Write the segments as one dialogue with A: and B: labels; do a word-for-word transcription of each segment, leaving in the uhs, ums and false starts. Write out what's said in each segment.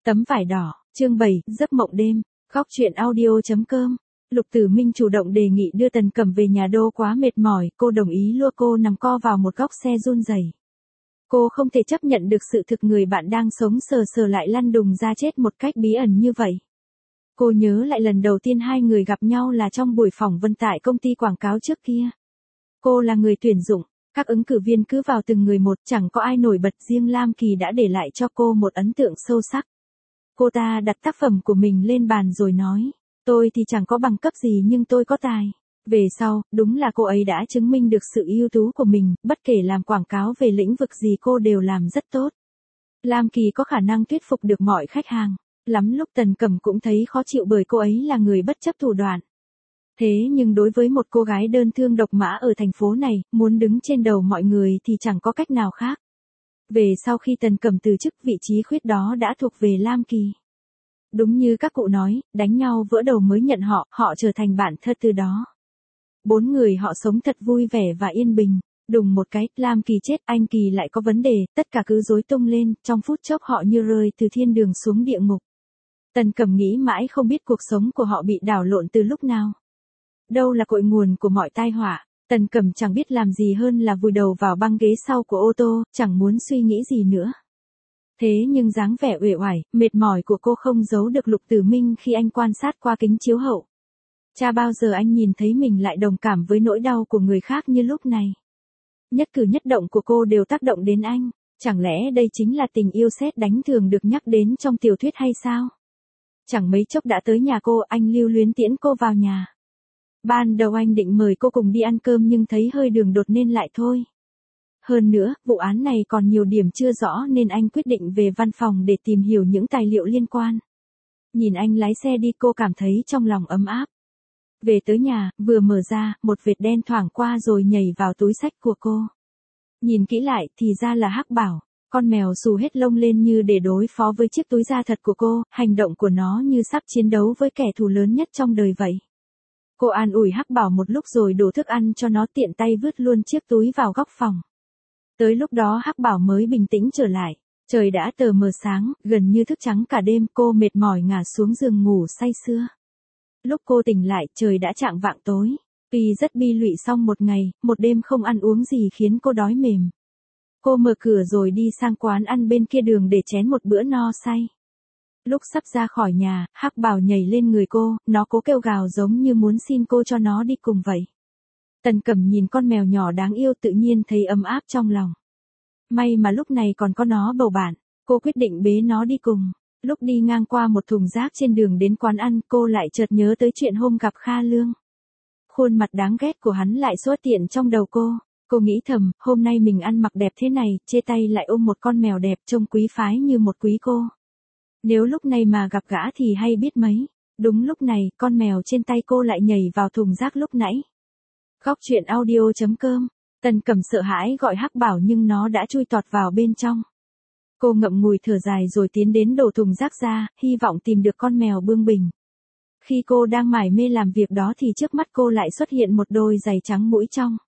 A: Tấm vải đỏ, chương bảy, giấc mộng đêm, góc truyện audio.com. Lục Tử Minh chủ động đề nghị đưa Tần Cẩm về nhà đô quá mệt mỏi, cô đồng ý lua cô nằm co vào một góc xe run rẩy. Cô không thể chấp nhận được sự thực người bạn đang sống sờ sờ lại lăn đùng ra chết một cách bí ẩn như vậy. Cô nhớ lại lần đầu tiên hai người gặp nhau là trong buổi phỏng vấn tại công ty quảng cáo trước kia. Cô là người tuyển dụng, các ứng cử viên cứ vào từng người một, chẳng có ai nổi bật, riêng Lam Kỳ đã để lại cho cô một ấn tượng sâu sắc. Cô ta đặt tác phẩm của mình lên bàn rồi nói, tôi thì chẳng có bằng cấp gì nhưng tôi có tài. Về sau, đúng là cô ấy đã chứng minh được sự ưu tú của mình, bất kể làm quảng cáo về lĩnh vực gì cô đều làm rất tốt. Lam Kỳ có khả năng thuyết phục được mọi khách hàng. Lắm lúc Tần Cẩm cũng thấy khó chịu bởi cô ấy là người bất chấp thủ đoạn. Thế nhưng đối với một cô gái đơn thương độc mã ở thành phố này, muốn đứng trên đầu mọi người thì chẳng có cách nào khác. Về sau khi Tần Cẩm từ chức, vị trí khuyết đó đã thuộc về Lam Kỳ. Đúng như các cụ nói, đánh nhau vỡ đầu mới nhận họ, họ trở thành bạn thân từ đó. Bốn người họ sống thật vui vẻ và yên bình. Đùng một cái, Lam Kỳ chết, anh Kỳ lại có vấn đề, tất cả cứ rối tung lên, trong phút chốc họ như rơi từ thiên đường xuống địa ngục. Tần Cẩm nghĩ mãi không biết cuộc sống của họ bị đảo lộn từ lúc nào. Đâu là cội nguồn của mọi tai họa, Tần Cẩm chẳng biết làm gì hơn là vùi đầu vào băng ghế sau của ô tô, chẳng muốn suy nghĩ gì nữa. Thế nhưng dáng vẻ uể oải, mệt mỏi của cô không giấu được Lục Tử Minh khi anh quan sát qua kính chiếu hậu. Chả bao giờ anh nhìn thấy mình lại đồng cảm với nỗi đau của người khác như lúc này. Nhất cử nhất động của cô đều tác động đến anh, chẳng lẽ đây chính là tình yêu sét đánh thường được nhắc đến trong tiểu thuyết hay sao? Chẳng mấy chốc đã tới nhà cô, anh lưu luyến tiễn cô vào nhà. Ban đầu anh định mời cô cùng đi ăn cơm nhưng thấy hơi đường đột nên lại thôi. Hơn nữa, vụ án này còn nhiều điểm chưa rõ nên anh quyết định về văn phòng để tìm hiểu những tài liệu liên quan. Nhìn anh lái xe đi cô cảm thấy trong lòng ấm áp. Về tới nhà, vừa mở ra, một vệt đen thoảng qua rồi nhảy vào túi xách của cô. Nhìn kỹ lại thì ra là Hắc Bảo. Con mèo xù hết lông lên như để đối phó với chiếc túi da thật của cô, hành động của nó như sắp chiến đấu với kẻ thù lớn nhất trong đời vậy. Cô an ủi Hắc Bảo một lúc rồi đổ thức ăn cho nó, tiện tay vứt luôn chiếc túi vào góc phòng. Tới lúc đó Hắc Bảo mới bình tĩnh trở lại. Trời đã tờ mờ sáng, gần như thức trắng cả đêm, cô mệt mỏi ngả xuống giường ngủ say sưa. Lúc cô tỉnh lại, trời đã chạng vạng tối. Vì rất bi lụy xong một ngày, một đêm không ăn uống gì khiến cô đói mềm. Cô mở cửa rồi đi sang quán ăn bên kia đường để chén một bữa no say. Lúc sắp ra khỏi nhà, Hắc Bảo nhảy lên người cô, nó cố kêu gào giống như muốn xin cô cho nó đi cùng vậy. Tần Cẩm nhìn con mèo nhỏ đáng yêu tự nhiên thấy ấm áp trong lòng. May mà lúc này còn có nó bầu bạn, cô quyết định bế nó đi cùng. Lúc đi ngang qua một thùng rác trên đường đến quán ăn, cô lại chợt nhớ tới chuyện hôm gặp Kha Lương. Khuôn mặt đáng ghét của hắn lại xuất hiện trong đầu cô. Cô nghĩ thầm, hôm nay mình ăn mặc đẹp thế này, chê tay lại ôm một con mèo đẹp trông quý phái như một quý cô. Nếu lúc này mà gặp gã thì hay biết mấy. Đúng lúc này, con mèo trên tay cô lại nhảy vào thùng rác lúc nãy. Góc truyện audio.com. Tần Cẩm sợ hãi gọi Hắc Bảo nhưng nó đã chui tọt vào bên trong. Cô ngậm ngùi thở dài rồi tiến đến đổ thùng rác ra, hy vọng tìm được con mèo bướng bỉnh. Khi cô đang mải mê làm việc đó thì trước mắt cô lại xuất hiện một đôi giày trắng mũi trong.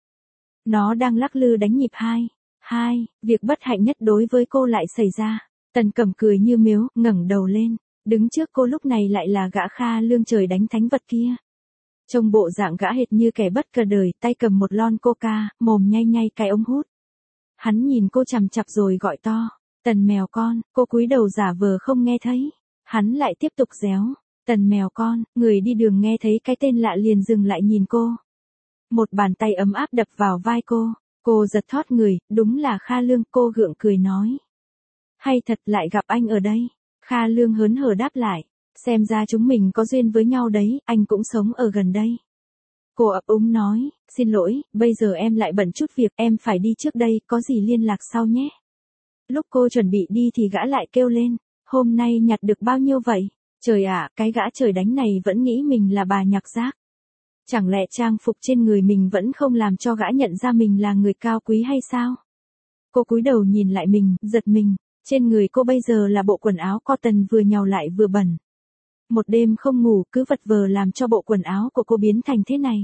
A: Nó đang lắc lư đánh nhịp hai. Hai, việc bất hạnh nhất đối với cô lại xảy ra. Tần Cẩm cười như miếu, ngẩng đầu lên. Đứng trước cô lúc này lại là gã Kha Lương trời đánh thánh vật kia. Trông bộ dạng gã hệt như kẻ bất cờ đời, tay cầm một lon coca, mồm nhay nhay cái ống hút. Hắn nhìn cô chằm chặp rồi gọi to. Tần mèo con, cô cúi đầu giả vờ không nghe thấy. Hắn lại tiếp tục réo. Tần mèo con, người đi đường nghe thấy cái tên lạ liền dừng lại nhìn cô. Một bàn tay ấm áp đập vào vai cô. Cô giật thót người, đúng là Kha Lương, cô gượng cười nói. Hay thật lại gặp anh ở đây. Kha Lương hớn hở đáp lại. Xem ra chúng mình có duyên với nhau đấy, anh cũng sống ở gần đây. Cô ấp úng nói, xin lỗi, bây giờ em lại bận chút việc, em phải đi trước đây, có gì liên lạc sau nhé. Lúc cô chuẩn bị đi thì gã lại kêu lên, hôm nay nhặt được bao nhiêu vậy? Trời ạ, cái gã trời đánh này vẫn nghĩ mình là bà nhặt rác. Chẳng lẽ trang phục trên người mình vẫn không làm cho gã nhận ra mình là người cao quý hay sao? Cô cúi đầu nhìn lại mình, giật mình, trên người cô bây giờ là bộ quần áo cotton vừa nhàu lại vừa bẩn. Một đêm không ngủ cứ vật vờ làm cho bộ quần áo của cô biến thành thế này.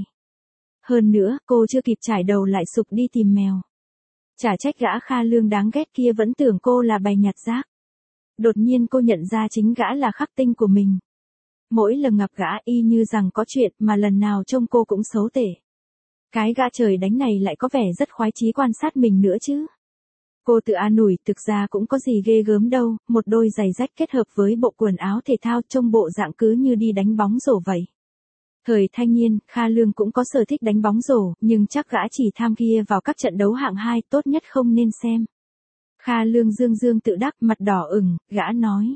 A: Hơn nữa, cô chưa kịp trải đầu lại sụp đi tìm mèo. Chả trách gã Kha Lương đáng ghét kia vẫn tưởng cô là bày nhặt rác. Đột nhiên cô nhận ra chính gã là khắc tinh của mình. Mỗi lần gặp gã y như rằng có chuyện mà lần nào trông cô cũng xấu tệ. Cái gã trời đánh này lại có vẻ rất khoái chí quan sát mình nữa chứ. Cô tự an ủi, thực ra cũng có gì ghê gớm đâu, một đôi giày rách kết hợp với bộ quần áo thể thao trông bộ dạng cứ như đi đánh bóng rổ vậy. Thời thanh niên, Kha Lương cũng có sở thích đánh bóng rổ, nhưng chắc gã chỉ tham gia vào các trận đấu hạng hai, tốt nhất không nên xem. Kha Lương dương dương tự đắc, mặt đỏ ửng, gã nói.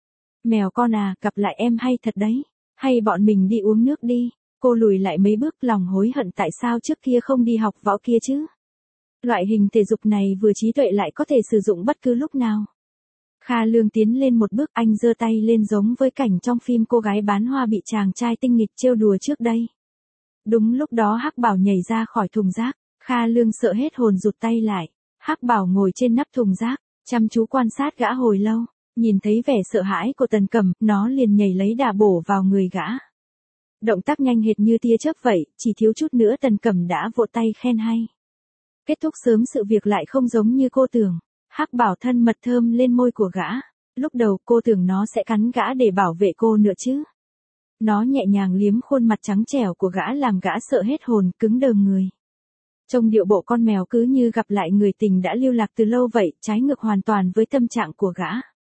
A: Mèo con à, gặp lại em hay thật đấy. Hay bọn mình đi uống nước đi. Cô lùi lại mấy bước, lòng hối hận tại sao trước kia không đi học võ kia chứ. Loại hình thể dục này vừa trí tuệ lại có thể sử dụng bất cứ lúc nào. Kha Lương tiến lên một bước, anh giơ tay lên giống với cảnh trong phim cô gái bán hoa bị chàng trai tinh nghịch trêu đùa trước đây. Đúng lúc đó Hắc Bảo nhảy ra khỏi thùng rác, Kha Lương sợ hết hồn rụt tay lại. Hắc Bảo ngồi trên nắp thùng rác, chăm chú quan sát gã hồi lâu, nhìn thấy vẻ sợ hãi của Tần Cẩm, nó liền nhảy lấy đà bổ vào người gã. Động tác nhanh hệt như tia chớp vậy, chỉ thiếu chút nữa Tần Cẩm đã vỗ tay khen hay. Kết thúc sớm sự việc lại không giống như cô tưởng. Hắc Bảo thân mật thơm lên môi của gã. Lúc đầu cô tưởng nó sẽ cắn gã để bảo vệ cô nữa chứ. Nó nhẹ nhàng liếm khuôn mặt trắng trẻo của gã làm gã sợ hết hồn, cứng đờ người. Trông điệu bộ con mèo cứ như gặp lại người tình đã lưu lạc từ lâu vậy, trái ngược hoàn toàn với tâm trạng của gã.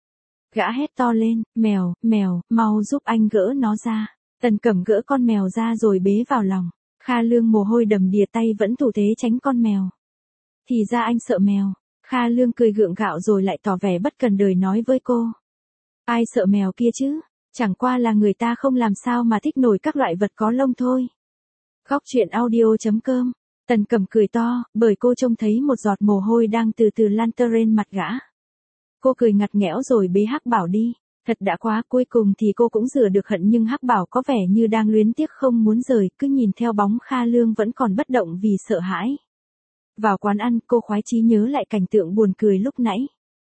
A: Gã hét to lên, mèo, mèo, mau giúp anh gỡ nó ra. Tần Cẩm gỡ con mèo ra rồi bế vào lòng. Kha Lương mồ hôi đầm đìa tay vẫn thủ thế tránh con mèo. Thì ra anh sợ mèo. Kha Lương cười gượng gạo rồi lại tỏ vẻ bất cần đời nói với cô. Ai sợ mèo kia chứ, chẳng qua là người ta không làm sao mà thích nổi các loại vật có lông thôi. Góc truyện audio chấm com. Tần Cẩm cười to, bởi cô trông thấy một giọt mồ hôi đang từ từ lan tơ lên mặt gã. Cô cười ngặt nghẽo rồi bế Hắc Bảo đi. Thật đã quá, cuối cùng thì cô cũng rửa được hận, nhưng Hắc Bảo có vẻ như đang luyến tiếc không muốn rời, cứ nhìn theo bóng Kha Lương vẫn còn bất động vì sợ hãi. Vào quán ăn, cô khoái chí nhớ lại cảnh tượng buồn cười lúc nãy.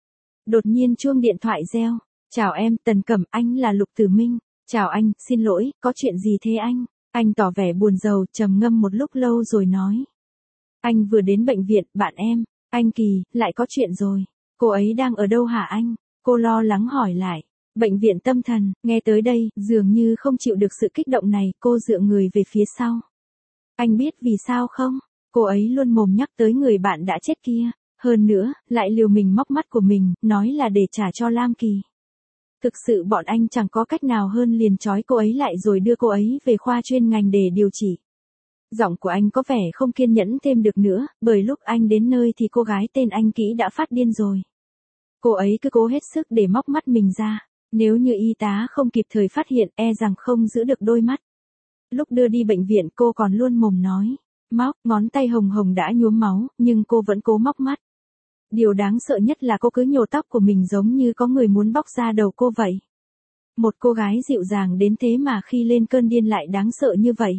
A: Đột nhiên chuông điện thoại reo. Chào em, Tần Cẩm, anh là Lục Tử Minh. Chào anh, xin lỗi, có chuyện gì thế anh? Anh tỏ vẻ buồn rầu, trầm ngâm một lúc lâu rồi nói. Anh vừa đến bệnh viện, bạn em, anh Kỳ, lại có chuyện rồi. Cô ấy đang ở đâu hả anh? Cô lo lắng hỏi lại. Bệnh viện tâm thần, nghe tới đây, dường như không chịu được sự kích động này, cô dựa người về phía sau. Anh biết vì sao không? Cô ấy luôn mồm nhắc tới người bạn đã chết kia. Hơn nữa, lại liều mình móc mắt của mình, nói là để trả cho Lam Kỳ. Thực sự bọn anh chẳng có cách nào hơn liền trói cô ấy lại rồi đưa cô ấy về khoa chuyên ngành để điều trị. Giọng của anh có vẻ không kiên nhẫn thêm được nữa, bởi lúc anh đến nơi thì cô gái tên anh Kỹ đã phát điên rồi. Cô ấy cứ cố hết sức để móc mắt mình ra. Nếu như y tá không kịp thời phát hiện, e rằng không giữ được đôi mắt. Lúc đưa đi bệnh viện cô còn luôn mồm nói. Móc, ngón tay hồng hồng đã nhuốm máu, nhưng cô vẫn cố móc mắt. Điều đáng sợ nhất là cô cứ nhổ tóc của mình giống như có người muốn bóc ra đầu cô vậy. Một cô gái dịu dàng đến thế mà khi lên cơn điên lại đáng sợ như vậy.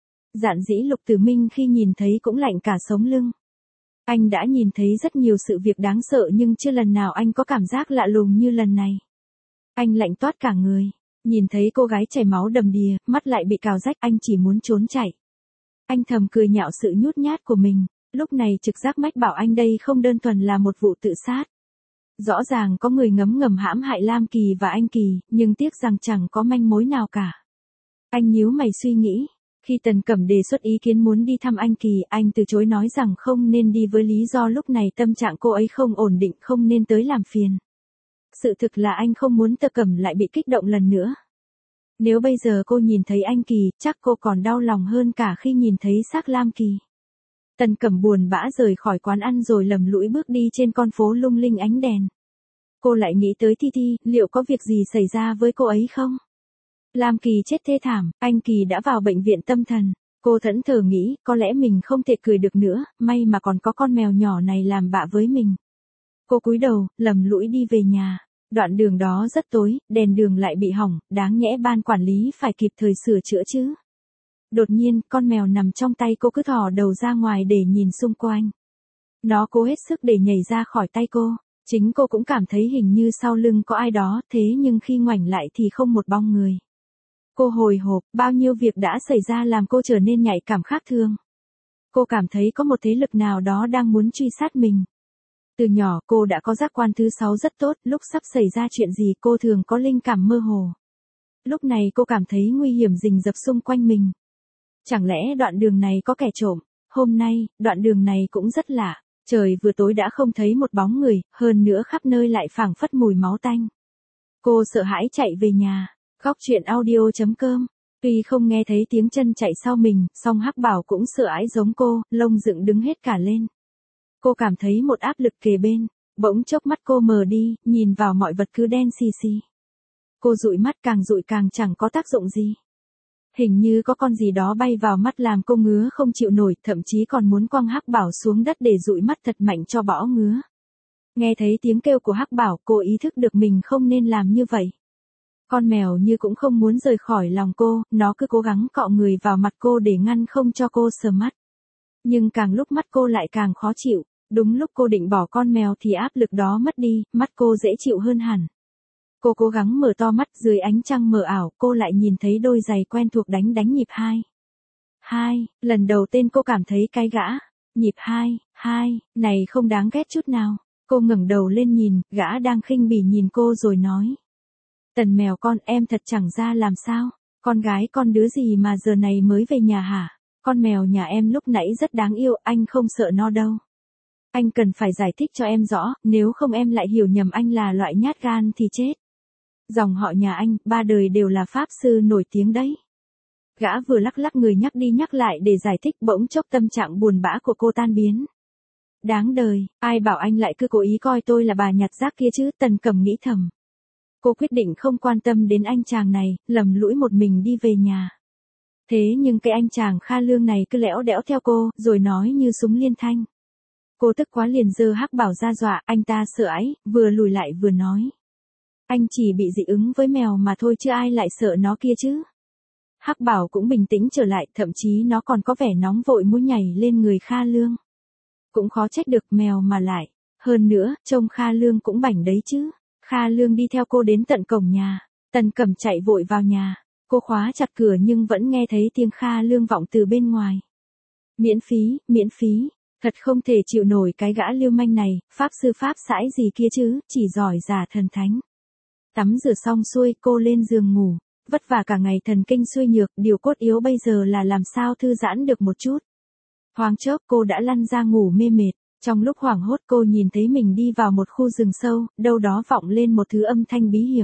A: Dạn dĩ Lục Tử Minh khi nhìn thấy cũng lạnh cả sống lưng. Anh đã nhìn thấy rất nhiều sự việc đáng sợ nhưng chưa lần nào anh có cảm giác lạ lùng như lần này. Anh lạnh toát cả người. Nhìn thấy cô gái chảy máu đầm đìa, mắt lại bị cào rách, anh chỉ muốn trốn chạy. Anh thầm cười nhạo sự nhút nhát của mình. Lúc này trực giác mách bảo anh đây không đơn thuần là một vụ tự sát. Rõ ràng có người ngấm ngầm hãm hại Lam Kỳ và anh Kỳ, nhưng tiếc rằng chẳng có manh mối nào cả. Anh nhíu mày suy nghĩ. Khi Tần Cẩm đề xuất ý kiến muốn đi thăm anh Kỳ, anh từ chối nói rằng không nên đi với lý do lúc này tâm trạng cô ấy không ổn định, không nên tới làm phiền. Sự thực là anh không muốn Tần Cẩm lại bị kích động lần nữa. Nếu bây giờ cô nhìn thấy anh Kỳ, chắc cô còn đau lòng hơn cả khi nhìn thấy xác Lam Kỳ. Tần Cẩm buồn bã rời khỏi quán ăn rồi lầm lũi bước đi trên con phố lung linh ánh đèn. Cô lại nghĩ tới Thi Thi, liệu có việc gì xảy ra với cô ấy không? Lam Kỳ chết thê thảm, anh Kỳ đã vào bệnh viện tâm thần. Cô thẫn thờ nghĩ, có lẽ mình không thể cười được nữa, may mà còn có con mèo nhỏ này làm bạ với mình. Cô cúi đầu, lầm lũi đi về nhà. Đoạn đường đó rất tối, đèn đường lại bị hỏng, đáng nhẽ ban quản lý phải kịp thời sửa chữa chứ. Đột nhiên, con mèo nằm trong tay cô cứ thò đầu ra ngoài để nhìn xung quanh. Nó cố hết sức để nhảy ra khỏi tay cô. Chính cô cũng cảm thấy hình như sau lưng có ai đó, thế nhưng khi ngoảnh lại thì không một bóng người. Cô hồi hộp, bao nhiêu việc đã xảy ra làm cô trở nên nhạy cảm khác thường. Cô cảm thấy có một thế lực nào đó đang muốn truy sát mình. Từ nhỏ cô đã có giác quan thứ sáu rất tốt, lúc sắp xảy ra chuyện gì cô thường có linh cảm mơ hồ. Lúc này cô cảm thấy nguy hiểm rình rập xung quanh mình. Chẳng lẽ đoạn đường này có kẻ trộm? Hôm nay, đoạn đường này cũng rất lạ. Trời vừa tối đã không thấy một bóng người, hơn nữa khắp nơi lại phảng phất mùi máu tanh. Cô sợ hãi chạy về nhà. Góc truyện audio chấm com. Tuy không nghe thấy tiếng chân chạy sau mình, song Hắc Bảo cũng sợ hãi giống cô, lông dựng đứng hết cả lên. Cô cảm thấy một áp lực kề bên, bỗng chốc mắt cô mờ đi, nhìn vào mọi vật cứ đen xì xì. Cô dụi mắt càng dụi càng chẳng có tác dụng gì. Hình như có con gì đó bay vào mắt làm cô ngứa không chịu nổi, thậm chí còn muốn quăng Hắc Bảo xuống đất để dụi mắt thật mạnh cho bỏ ngứa. Nghe thấy tiếng kêu của Hắc Bảo, cô ý thức được mình không nên làm như vậy. Con mèo như cũng không muốn rời khỏi lòng cô, nó cứ cố gắng cọ người vào mặt cô để ngăn không cho cô sờ mắt. Nhưng càng lúc mắt cô lại càng khó chịu, đúng lúc cô định bỏ con mèo thì áp lực đó mất đi, mắt cô dễ chịu hơn hẳn. Cô cố gắng mở to mắt, dưới ánh trăng mờ ảo, cô lại nhìn thấy đôi giày quen thuộc đánh đánh nhịp hai. Hai, lần đầu tên cô cảm thấy cái gã. Nhịp hai, hai, này không đáng ghét chút nào. Cô ngẩng đầu lên nhìn, gã đang khinh bỉ nhìn cô rồi nói. Tần mèo con, em thật chẳng ra làm sao. Con gái con đứa gì mà giờ này mới về nhà hả? Con mèo nhà em lúc nãy rất đáng yêu, anh không sợ nó đâu. Anh cần phải giải thích cho em rõ, nếu không em lại hiểu nhầm anh là loại nhát gan thì chết. Dòng họ nhà anh, ba đời đều là pháp sư nổi tiếng đấy. Gã vừa lắc lắc người nhắc đi nhắc lại để giải thích, bỗng chốc tâm trạng buồn bã của cô tan biến. Đáng đời, ai bảo anh lại cứ cố ý coi tôi là bà nhặt rác kia chứ, Tần Cẩm nghĩ thầm. Cô quyết định không quan tâm đến anh chàng này, lầm lũi một mình đi về nhà. Thế nhưng cái anh chàng Kha Lương này cứ lẽo đẽo theo cô, rồi nói như súng liên thanh. Cô tức quá liền giơ Hắc Bảo ra dọa, anh ta sợ hãi, vừa lùi lại vừa nói. Anh chỉ bị dị ứng với mèo mà thôi chứ ai lại sợ nó kia chứ. Hắc Bảo cũng bình tĩnh trở lại, thậm chí nó còn có vẻ nóng vội muốn nhảy lên người Kha Lương. Cũng khó trách được mèo mà lại. Hơn nữa, trông Kha Lương cũng bảnh đấy chứ. Kha Lương đi theo cô đến tận cổng nhà. Tần Cẩm chạy vội vào nhà. Cô khóa chặt cửa nhưng vẫn nghe thấy tiếng Kha Lương vọng từ bên ngoài. Miễn phí, miễn phí. Thật không thể chịu nổi cái gã lưu manh này, pháp sư pháp sãi gì kia chứ, chỉ giỏi giả thần thánh. Tắm rửa xong xuôi, cô lên giường ngủ. Vất vả cả ngày thần kinh suy nhược, điều cốt yếu bây giờ là làm sao thư giãn được một chút. Thoáng chốc cô đã lăn ra ngủ mê mệt. Trong lúc hoảng hốt cô nhìn thấy mình đi vào một khu rừng sâu, đâu đó vọng lên một thứ âm thanh bí hiểm.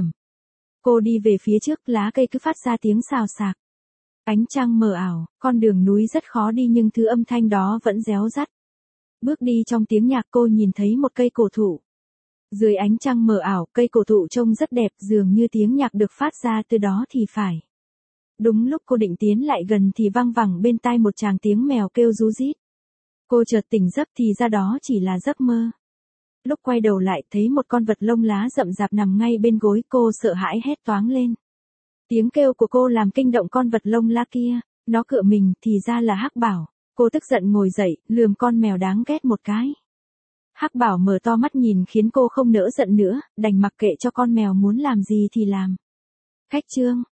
A: Cô đi về phía trước, lá cây cứ phát ra tiếng xào xạc. Ánh trăng mờ ảo, con đường núi rất khó đi nhưng thứ âm thanh đó vẫn réo rắt. Bước đi trong tiếng nhạc cô nhìn thấy một cây cổ thụ. Dưới ánh trăng mờ ảo, cây cổ thụ trông rất đẹp, dường như tiếng nhạc được phát ra từ đó thì phải. Đúng lúc cô định tiến lại gần thì vang vẳng bên tai một tràng tiếng mèo kêu ríu rít. Cô chợt tỉnh giấc thì ra đó chỉ là giấc mơ. Lúc quay đầu lại thấy một con vật lông lá rậm rạp nằm ngay bên gối, cô sợ hãi hét toáng lên. Tiếng kêu của cô làm kinh động con vật lông lá kia, nó cựa mình thì ra là Hắc Bảo. Cô tức giận ngồi dậy, lườm con mèo đáng ghét một cái. Hắc Bảo mở to mắt nhìn khiến cô không nỡ giận nữa, đành mặc kệ cho con mèo muốn làm gì thì làm. Khách trương,